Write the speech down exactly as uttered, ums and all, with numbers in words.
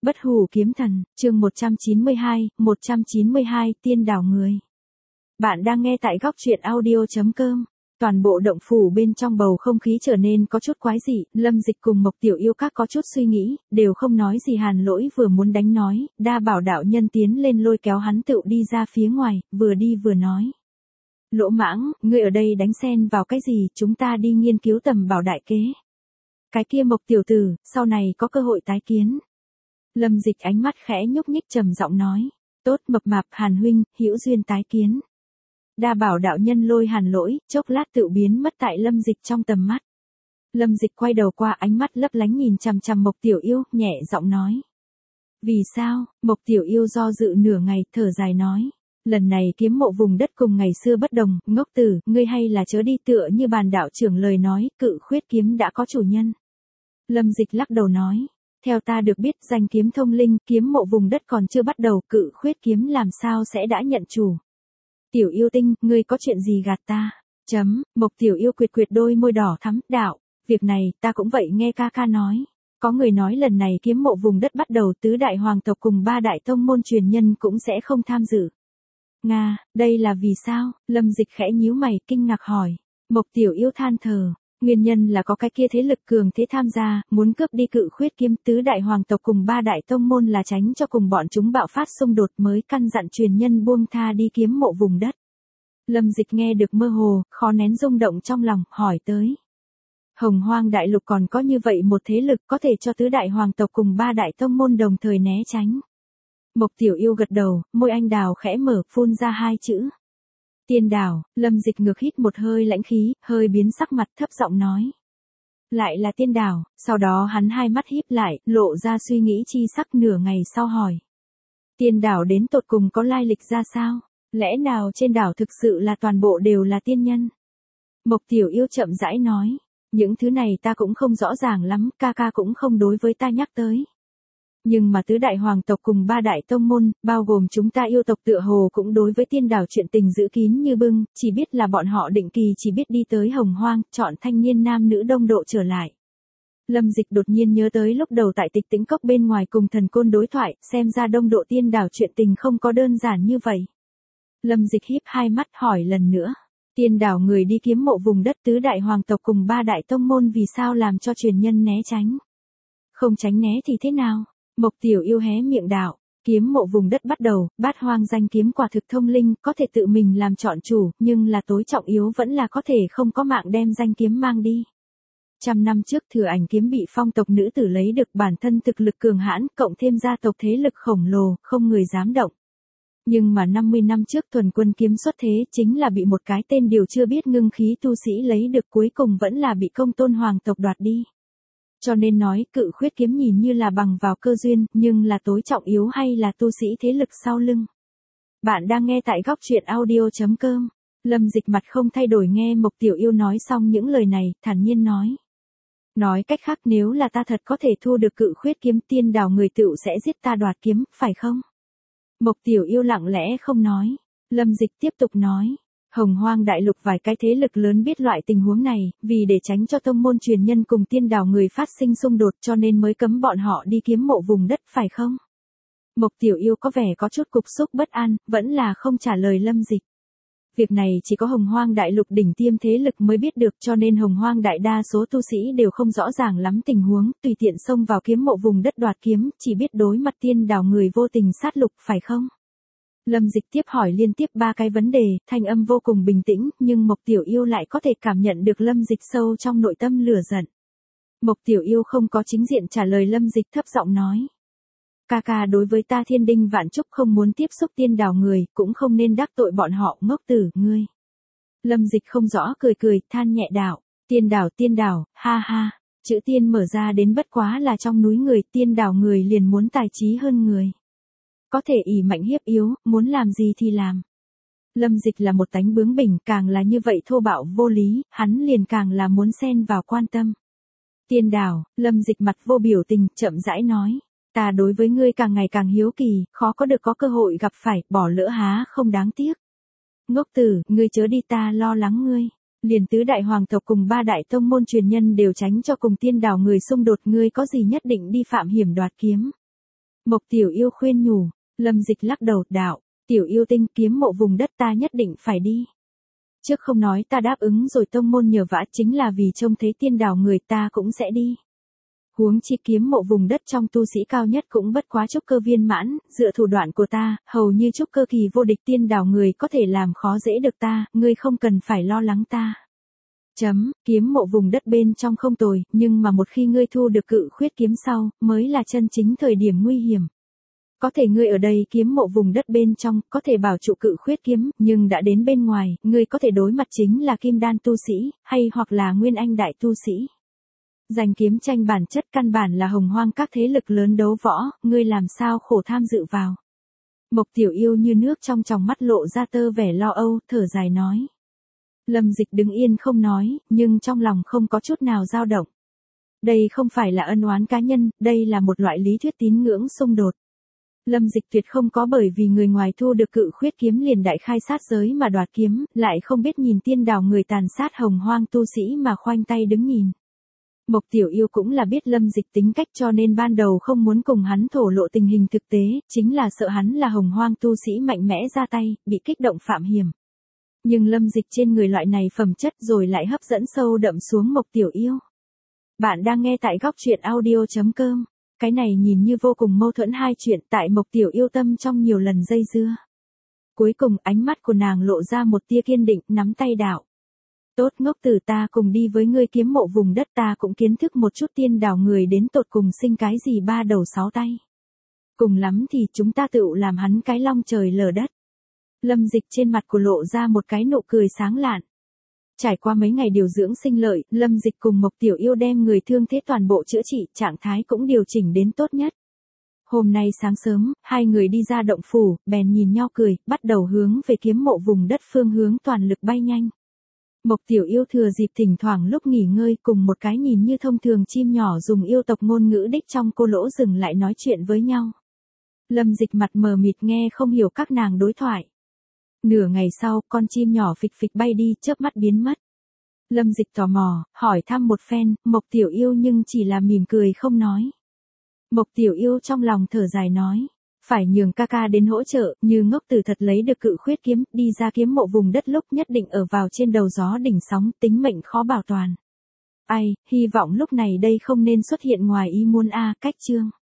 Bất hủ kiếm thần, chương một trăm chín mươi hai, một trăm chín mươi hai, tiên đảo người. Bạn đang nghe tại góc truyện audio chấm com. Toàn bộ động phủ bên trong bầu không khí trở nên có chút quái dị, Lâm Dịch cùng Mộc Tiểu Yêu các có chút suy nghĩ, đều không nói gì. Hàn Lỗi vừa muốn đánh nói, Đa Bảo đạo nhân tiến lên lôi kéo hắn tựu đi ra phía ngoài, vừa đi vừa nói. Lỗ Mãng, ngươi ở đây đánh xen vào cái gì, chúng ta đi nghiên cứu tầm bảo đại kế. Cái kia Mộc tiểu tử, sau này có cơ hội tái kiến. Lâm Dịch ánh mắt khẽ nhúc nhích trầm giọng nói, tốt mập mạp Hàn huynh, hữu duyên tái kiến. Đa Bảo đạo nhân lôi Hàn Lỗi, chốc lát tự biến mất tại Lâm Dịch trong tầm mắt. Lâm Dịch quay đầu qua, ánh mắt lấp lánh nhìn chằm chằm Mộc Tiểu Yêu, nhẹ giọng nói. Vì sao? Mộc Tiểu Yêu do dự nửa ngày, thở dài nói. Lần này kiếm mộ vùng đất cùng ngày xưa bất đồng, ngốc tử, ngươi hay là chớ đi, tựa như bàn đạo trưởng lời nói, cự khuyết kiếm đã có chủ nhân. Lâm Dịch lắc đầu nói. Theo ta được biết, danh kiếm thông linh, kiếm mộ vùng đất còn chưa bắt đầu, cự khuyết kiếm làm sao sẽ đã nhận chủ. Tiểu Yêu tinh, ngươi có chuyện gì gạt ta? Chấm, Mộc Tiểu Yêu quyệt quyệt đôi môi đỏ thắm, đạo, việc này, ta cũng vậy nghe ca ca nói. Có người nói lần này kiếm mộ vùng đất bắt đầu, tứ đại hoàng tộc cùng ba đại tông môn truyền nhân cũng sẽ không tham dự. Nga, đây là vì sao? Lâm Dịch khẽ nhíu mày, kinh ngạc hỏi. Mộc Tiểu Yêu than thở. Nguyên nhân là có cái kia thế lực cường thế tham gia, muốn cướp đi cự khuyết kiếm, tứ đại hoàng tộc cùng ba đại tông môn là tránh cho cùng bọn chúng bạo phát xung đột mới căn dặn truyền nhân buông tha đi kiếm mộ vùng đất. Lâm Dịch nghe được mơ hồ, khó nén rung động trong lòng, hỏi tới. Hồng Hoang đại lục còn có như vậy một thế lực có thể cho tứ đại hoàng tộc cùng ba đại tông môn đồng thời né tránh. Mộc Tiểu Yêu gật đầu, môi anh đào khẽ mở, phun ra hai chữ. Tiên đảo. Lâm Dịch ngược hít một hơi lãnh khí, hơi biến sắc mặt, thấp giọng nói. Lại là tiên đảo. Sau đó hắn hai mắt híp lại, lộ ra suy nghĩ chi sắc, nửa ngày sau hỏi. Tiên đảo đến tột cùng có lai lịch ra sao? Lẽ nào trên đảo thực sự là toàn bộ đều là tiên nhân? Mộc Tiểu Yêu chậm rãi nói. Những thứ này ta cũng không rõ ràng lắm, ca ca cũng không đối với ta nhắc tới. Nhưng mà tứ đại hoàng tộc cùng ba đại tông môn, bao gồm chúng ta yêu tộc tựa hồ cũng đối với tiên đảo chuyện tình giữ kín như bưng, chỉ biết là bọn họ định kỳ chỉ biết đi tới Hồng Hoang, chọn thanh niên nam nữ đông độ trở lại. Lâm Dịch đột nhiên nhớ tới lúc đầu tại Tịch Tĩnh Cốc bên ngoài cùng thần côn đối thoại, xem ra đông độ tiên đảo chuyện tình không có đơn giản như vậy. Lâm Dịch híp hai mắt hỏi lần nữa. Tiên đảo người đi kiếm mộ vùng đất, tứ đại hoàng tộc cùng ba đại tông môn vì sao làm cho truyền nhân né tránh? Không tránh né thì thế nào? Mộc Tiểu Yêu hé miệng đạo, kiếm mộ vùng đất bắt đầu, bát hoang danh kiếm quả thực thông linh, có thể tự mình làm chọn chủ, nhưng là tối trọng yếu vẫn là có thể không có mạng đem danh kiếm mang đi. Trăm năm trước Thừa Ảnh kiếm bị phong tộc nữ tử lấy được, bản thân thực lực cường hãn, cộng thêm gia tộc thế lực khổng lồ, không người dám động. Nhưng mà năm mươi năm trước Thuần Quân kiếm xuất thế, chính là bị một cái tên điều chưa biết ngưng khí tu sĩ lấy được, cuối cùng vẫn là bị Công Tôn hoàng tộc đoạt đi. Cho nên nói, cự khuyết kiếm nhìn như là bằng vào cơ duyên, nhưng là tối trọng yếu hay là tu sĩ thế lực sau lưng. Bạn đang nghe tại góc truyện audio chấm com. Lâm Dịch mặt không thay đổi nghe Mộc Tiểu Yêu nói xong những lời này, thản nhiên nói. Nói cách khác, nếu là ta thật có thể thu được cự khuyết kiếm, tiên đảo người tựu sẽ giết ta đoạt kiếm, phải không? Mộc Tiểu Yêu lặng lẽ không nói. Lâm Dịch tiếp tục nói. Hồng Hoang đại lục vài cái thế lực lớn biết loại tình huống này, vì để tránh cho tông môn truyền nhân cùng tiên đảo người phát sinh xung đột cho nên mới cấm bọn họ đi kiếm mộ vùng đất, phải không? Mộc Tiểu Yêu có vẻ có chút cục xúc bất an, vẫn là không trả lời Lâm Dịch. Việc này chỉ có Hồng Hoang đại lục đỉnh tiêm thế lực mới biết được, cho nên Hồng Hoang đại đa số tu sĩ đều không rõ ràng lắm tình huống, tùy tiện xông vào kiếm mộ vùng đất đoạt kiếm, chỉ biết đối mặt tiên đảo người vô tình sát lục, phải không? Lâm Dịch tiếp hỏi liên tiếp ba cái vấn đề, thanh âm vô cùng bình tĩnh, nhưng Mộc Tiểu Yêu lại có thể cảm nhận được Lâm Dịch sâu trong nội tâm lửa giận. Mộc Tiểu Yêu không có chính diện trả lời Lâm Dịch, thấp giọng nói. Ca ca đối với ta thiên đinh vạn trúc không muốn tiếp xúc tiên đảo người, cũng không nên đắc tội bọn họ, ngốc tử, ngươi. Lâm Dịch không rõ cười cười, than nhẹ đạo, tiên đảo tiên đảo, ha ha, chữ tiên mở ra đến bất quá là trong núi người, tiên đảo người liền muốn tài trí hơn người. Có thể ỷ mạnh hiếp yếu, muốn làm gì thì làm. Lâm Dịch là một tánh bướng bỉnh, càng là như vậy thô bạo vô lý, hắn liền càng là muốn xen vào quan tâm. Tiên đảo, Lâm Dịch mặt vô biểu tình, chậm rãi nói. Ta đối với ngươi càng ngày càng hiếu kỳ, khó có được có cơ hội gặp phải, bỏ lỡ há không đáng tiếc. Ngốc tử, ngươi chớ đi, ta lo lắng ngươi. Liền tứ đại hoàng tộc cùng ba đại tông môn truyền nhân đều tránh cho cùng tiên đảo người xung đột, ngươi có gì nhất định đi phạm hiểm đoạt kiếm. Mộc Tiểu Yêu khuyên nhủ. Lâm Dịch lắc đầu, đạo, Tiểu Yêu tinh, kiếm mộ vùng đất ta nhất định phải đi. Trước không nói ta đáp ứng rồi tông môn nhờ vả, chính là vì trông thấy tiên đảo người ta cũng sẽ đi. Huống chi kiếm mộ vùng đất trong tu sĩ cao nhất cũng bất quá trúc cơ viên mãn, dựa thủ đoạn của ta, hầu như trúc cơ kỳ vô địch tiên đảo người có thể làm khó dễ được ta, ngươi không cần phải lo lắng ta. Chấm, kiếm mộ vùng đất bên trong không tồi, nhưng mà một khi ngươi thu được cự khuyết kiếm sau, mới là chân chính thời điểm nguy hiểm. Có thể ngươi ở đây kiếm mộ vùng đất bên trong, có thể bảo trụ cự khuyết kiếm, nhưng đã đến bên ngoài, ngươi có thể đối mặt chính là kim đan tu sĩ, hay hoặc là nguyên anh đại tu sĩ. Giành kiếm tranh bản chất căn bản là hồng hoang các thế lực lớn đấu võ, ngươi làm sao khổ tham dự vào. Mộc Tiểu Yêu như nước trong tròng mắt lộ ra tơ vẻ lo âu, thở dài nói. Lâm Dịch đứng yên không nói, nhưng trong lòng không có chút nào dao động. Đây không phải là ân oán cá nhân, đây là một loại lý thuyết tín ngưỡng xung đột. Lâm Dịch tuyệt không có bởi vì người ngoài thu được cự khuyết kiếm liền đại khai sát giới mà đoạt kiếm, lại không biết nhìn tiên đảo người tàn sát hồng hoang tu sĩ mà khoanh tay đứng nhìn. Mộc Tiểu Yêu cũng là biết Lâm Dịch tính cách cho nên ban đầu không muốn cùng hắn thổ lộ tình hình thực tế, chính là sợ hắn là hồng hoang tu sĩ mạnh mẽ ra tay, bị kích động phạm hiểm. Nhưng Lâm Dịch trên người loại này phẩm chất rồi lại hấp dẫn sâu đậm xuống Mộc Tiểu Yêu. Bạn đang nghe tại góc truyện audio chấm com. Cái này nhìn như vô cùng mâu thuẫn hai chuyện tại Mộc Tiểu Yêu tâm trong nhiều lần dây dưa. Cuối cùng ánh mắt của nàng lộ ra một tia kiên định, nắm tay đạo. Tốt ngốc tử, ta cùng đi với ngươi kiếm mộ vùng đất, ta cũng kiến thức một chút tiên đảo người đến tột cùng sinh cái gì ba đầu sáu tay. Cùng lắm thì chúng ta tự làm hắn cái long trời lở đất. Lâm Dịch trên mặt của lộ ra một cái nụ cười sáng lạn. Trải qua mấy ngày điều dưỡng sinh lợi, Lâm Dịch cùng Mộc Tiểu Yêu đem người thương thế toàn bộ chữa trị, trạng thái cũng điều chỉnh đến tốt nhất. Hôm nay sáng sớm, hai người đi ra động phủ, bèn nhìn nhau cười, bắt đầu hướng về kiếm mộ vùng đất phương hướng toàn lực bay nhanh. Mộc Tiểu Yêu thừa dịp thỉnh thoảng lúc nghỉ ngơi cùng một cái nhìn như thông thường chim nhỏ dùng yêu tộc ngôn ngữ đích trong cô lỗ rừng lại nói chuyện với nhau. Lâm Dịch mặt mờ mịt nghe không hiểu các nàng đối thoại. Nửa ngày sau, con chim nhỏ phịch phịch bay đi, chớp mắt biến mất. Lâm Dịch tò mò, hỏi thăm một phen, Mộc Tiểu Yêu nhưng chỉ là mỉm cười không nói. Mộc Tiểu Yêu trong lòng thở dài nói, phải nhường ca ca đến hỗ trợ, như ngốc tử thật lấy được cự khuyết kiếm, đi ra kiếm mộ vùng đất lúc nhất định ở vào trên đầu gió đỉnh sóng, tính mệnh khó bảo toàn. Ai, hy vọng lúc này đây không nên xuất hiện ngoài ý muốn a, cách chương.